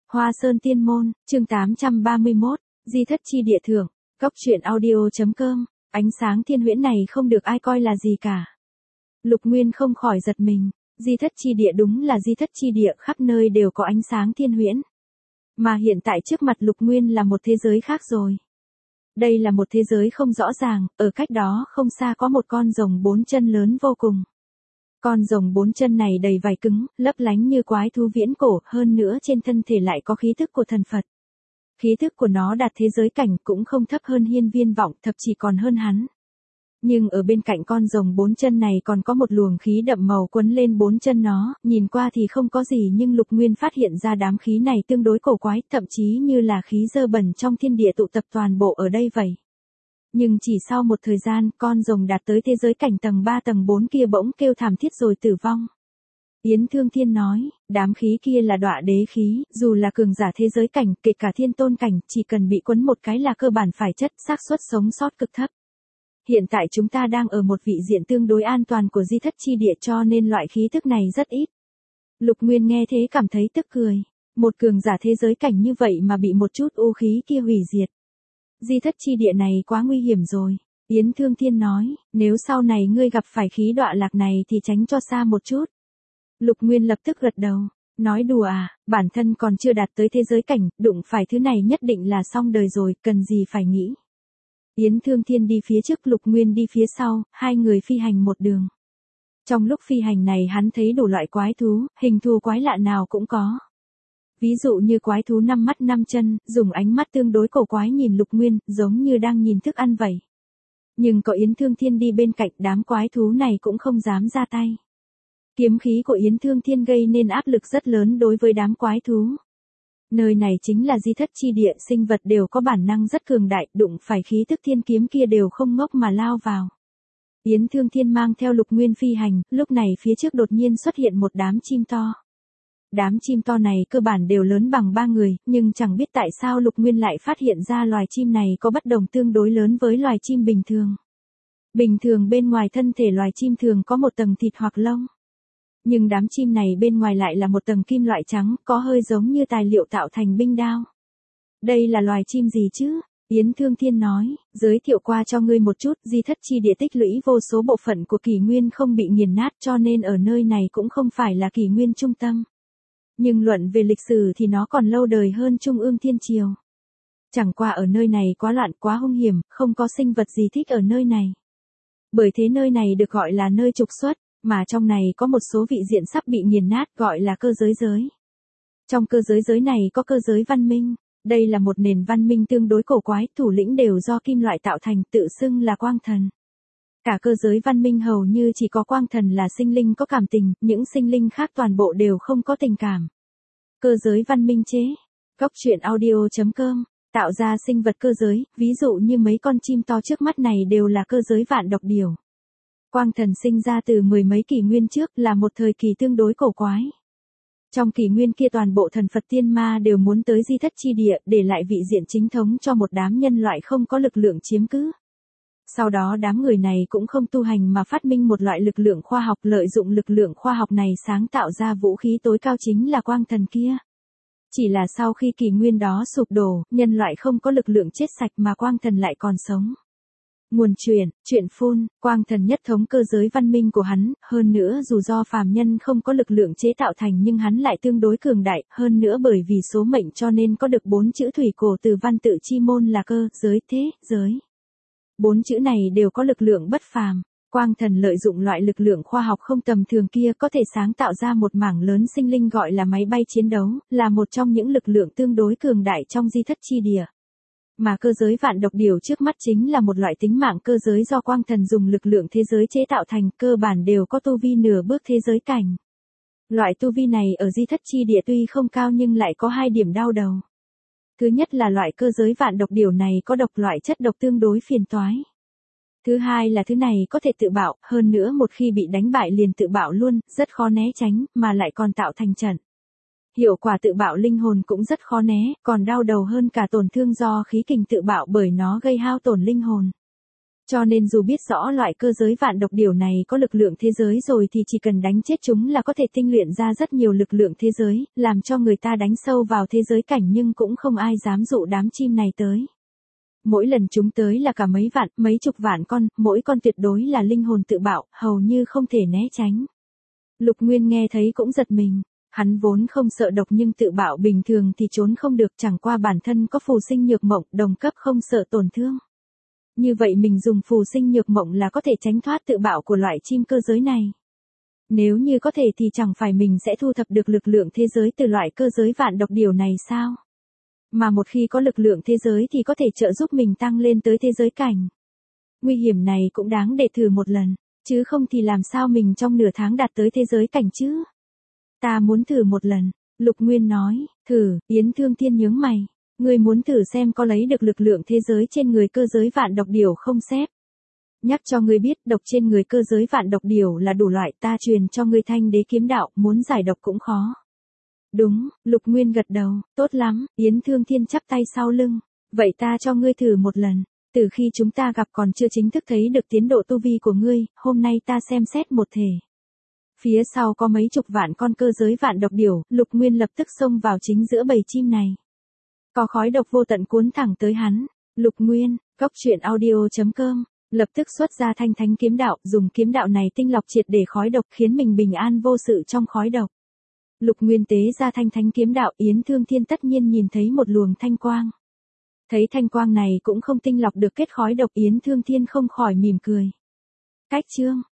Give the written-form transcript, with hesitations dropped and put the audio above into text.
Hoa Sơn Tiên Môn, chương 831, Di Thất Chi Địa Thượng, Cốc truyện audio.com, ánh sáng thiên huyễn này không được ai coi là gì cả. Lục Nguyên không khỏi giật mình, Di Thất Chi Địa đúng là Di Thất Chi Địa, khắp nơi đều có ánh sáng thiên huyễn. Mà hiện tại trước mặt Lục Nguyên là một thế giới khác rồi. Đây là một thế giới không rõ ràng, ở cách đó không xa có một con rồng 4 chân lớn vô cùng. Con rồng 4 chân này đầy vảy cứng, lấp lánh như quái thú viễn cổ, hơn nữa trên thân thể lại có khí thức của thần Phật. Khí thức của nó đạt thế giới cảnh, cũng không thấp hơn Hiên Viên Vọng, thậm chí còn hơn hắn. Nhưng ở bên cạnh con rồng 4 chân này còn có một luồng khí đậm màu quấn lên 4 chân nó, nhìn qua thì không có gì nhưng Lục Nguyên phát hiện ra đám khí này tương đối cổ quái, thậm chí như là khí dơ bẩn trong thiên địa tụ tập toàn bộ ở đây vậy. Nhưng chỉ sau một thời gian, con rồng đạt tới thế giới cảnh tầng 3 tầng 4 kia bỗng kêu thảm thiết rồi tử vong. Yến Thương Thiên nói, đám khí kia là đọa đế khí, dù là cường giả thế giới cảnh, kể cả thiên tôn cảnh, chỉ cần bị quấn một cái là cơ bản phải chết, xác suất sống sót cực thấp. Hiện tại chúng ta đang ở một vị diện tương đối an toàn của Di Thất Chi Địa cho nên loại khí tức này rất ít. Lục Nguyên nghe thế cảm thấy tức cười, một cường giả thế giới cảnh như vậy mà bị một chút u khí kia hủy diệt. Di Thất Chi Địa này quá nguy hiểm rồi. Yến Thương Thiên nói, nếu sau này ngươi gặp phải khí đọa lạc này thì tránh cho xa một chút. Lục Nguyên lập tức gật đầu, nói đùa à, bản thân còn chưa đạt tới thế giới cảnh, đụng phải thứ này nhất định là xong đời rồi, cần gì phải nghĩ. Yến Thương Thiên đi phía trước, Lục Nguyên đi phía sau, hai người phi hành một đường. Trong lúc phi hành này hắn thấy đủ loại quái thú, hình thù quái lạ nào cũng có. Ví dụ như quái thú 5 mắt 5 chân, dùng ánh mắt tương đối cổ quái nhìn Lục Nguyên, giống như đang nhìn thức ăn vậy. Nhưng có Yến Thương Thiên đi bên cạnh, đám quái thú này cũng không dám ra tay. Kiếm khí của Yến Thương Thiên gây nên áp lực rất lớn đối với đám quái thú. Nơi này chính là Di Thất Chi Địa, sinh vật đều có bản năng rất cường đại, đụng phải khí tức thiên kiếm kia đều không ngốc mà lao vào. Yến Thương Thiên mang theo Lục Nguyên phi hành, lúc này phía trước đột nhiên xuất hiện một đám chim to. Đám chim to này cơ bản đều lớn bằng 3 người, nhưng chẳng biết tại sao Lục Nguyên lại phát hiện ra loài chim này có bất đồng tương đối lớn với loài chim bình thường. Bình thường bên ngoài thân thể loài chim thường có một tầng thịt hoặc lông. Nhưng đám chim này bên ngoài lại là một tầng kim loại trắng, có hơi giống như tài liệu tạo thành binh đao. Đây là loài chim gì chứ? Yến Thương Thiên nói, giới thiệu qua cho ngươi một chút, Di Thất Chi Địa tích lũy vô số bộ phận của kỷ nguyên không bị nghiền nát cho nên ở nơi này cũng không phải là kỷ nguyên trung tâm. Nhưng luận về lịch sử thì nó còn lâu đời hơn Trung ương Thiên Triều. Chẳng qua ở nơi này quá loạn quá hung hiểm, không có sinh vật gì thích ở nơi này. Bởi thế nơi này được gọi là nơi trục xuất, mà trong này có một số vị diện sắp bị nghiền nát gọi là cơ giới giới. Trong cơ giới này có cơ giới văn minh, đây là một nền văn minh tương đối cổ quái, thủ lĩnh đều do kim loại tạo thành, tự xưng là quang thần. Cả cơ giới văn minh hầu như chỉ có quang thần là sinh linh có cảm tình, những sinh linh khác toàn bộ đều không có tình cảm. Cơ giới văn minh chế, Cốc truyện audio.com, tạo ra sinh vật cơ giới, ví dụ như mấy con chim to trước mắt này đều là cơ giới vạn độc điểu. Quang thần sinh ra từ 10 mấy kỷ nguyên trước, là một thời kỳ tương đối cổ quái. Trong kỷ nguyên kia toàn bộ thần Phật tiên ma đều muốn tới Di Thất Chi Địa để lại vị diện chính thống cho một đám nhân loại không có lực lượng chiếm cứ. Sau đó đám người này cũng không tu hành mà phát minh một loại lực lượng khoa học, lợi dụng lực lượng khoa học này sáng tạo ra vũ khí tối cao chính là quang thần kia. Chỉ là sau khi kỷ nguyên đó sụp đổ, nhân loại không có lực lượng chết sạch mà quang thần lại còn sống. Nguồn truyện phun, quang thần nhất thống cơ giới văn minh của hắn, hơn nữa dù do phàm nhân không có lực lượng chế tạo thành nhưng hắn lại tương đối cường đại, hơn nữa bởi vì số mệnh cho nên có được 4 chữ thủy cổ từ văn tự chi môn là cơ, giới, thế, giới. 4 chữ này đều có lực lượng bất phàm. Quang thần lợi dụng loại lực lượng khoa học không tầm thường kia có thể sáng tạo ra một mảng lớn sinh linh gọi là máy bay chiến đấu, là một trong những lực lượng tương đối cường đại trong Di Thất Chi Địa. Mà cơ giới vạn độc điểu trước mắt chính là một loại tính mạng cơ giới do quang thần dùng lực lượng thế giới chế tạo thành, cơ bản đều có tu vi nửa bước thế giới cảnh. Loại tu vi này ở Di Thất Chi Địa tuy không cao nhưng lại có 2 điểm đau đầu. Thứ nhất là loại cơ giới vạn độc điểu này có độc loại chất độc tương đối phiền toái. Thứ hai là thứ này có thể tự bạo, hơn nữa một khi bị đánh bại liền tự bạo luôn, rất khó né tránh, mà lại còn tạo thành trận. Hiệu quả tự bạo linh hồn cũng rất khó né, còn đau đầu hơn cả tổn thương do khí kình tự bạo bởi nó gây hao tổn linh hồn. Cho nên dù biết rõ loại cơ giới vạn độc điểu này có lực lượng thế giới rồi thì chỉ cần đánh chết chúng là có thể tinh luyện ra rất nhiều lực lượng thế giới, làm cho người ta đánh sâu vào thế giới cảnh nhưng cũng không ai dám dụ đám chim này tới. Mỗi lần chúng tới là cả mấy vạn, mấy chục vạn con, mỗi con tuyệt đối là linh hồn tự bạo, hầu như không thể né tránh. Lục Nguyên nghe thấy cũng giật mình. Hắn vốn không sợ độc nhưng tự bạo bình thường thì trốn không được, chẳng qua bản thân có phù sinh nhược mộng, đồng cấp không sợ tổn thương. Như vậy mình dùng phù sinh nhược mộng là có thể tránh thoát tự bạo của loại chim cơ giới này. Nếu như có thể thì chẳng phải mình sẽ thu thập được lực lượng thế giới từ loại cơ giới vạn độc điểu này sao? Mà một khi có lực lượng thế giới thì có thể trợ giúp mình tăng lên tới thế giới cảnh. Nguy hiểm này cũng đáng để thử một lần, chứ không thì làm sao mình trong nửa tháng đạt tới thế giới cảnh chứ? Ta muốn thử một lần, Lục Nguyên nói. Thử, Yến Thương Thiên nhướng mày. Ngươi muốn thử xem có lấy được lực lượng thế giới trên người cơ giới vạn độc điểu không xếp? Nhắc cho ngươi biết độc trên người cơ giới vạn độc điểu là đủ loại, ta truyền cho ngươi thanh đế kiếm đạo, muốn giải độc cũng khó. Đúng, Lục Nguyên gật đầu, tốt lắm, Yến Thương Thiên chắp tay sau lưng. Vậy ta cho ngươi thử một lần, từ khi chúng ta gặp còn chưa chính thức thấy được tiến độ tu vi của ngươi, hôm nay ta xem xét một thể. Phía sau có mấy chục vạn con cơ giới vạn độc điểu, Lục Nguyên lập tức xông vào chính giữa bầy chim này. Có khói độc vô tận cuốn thẳng tới hắn. Lục Nguyên, goctruyện.audio.com, lập tức xuất ra thanh thánh kiếm đạo, dùng kiếm đạo này tinh lọc triệt để khói độc khiến mình bình an vô sự trong khói độc. Lục Nguyên tế ra thanh thánh kiếm đạo, Yến Thương Thiên tất nhiên nhìn thấy một luồng thanh quang. Thấy thanh quang này cũng không tinh lọc được kết khói độc, Yến Thương Thiên không khỏi mỉm cười. Cách chương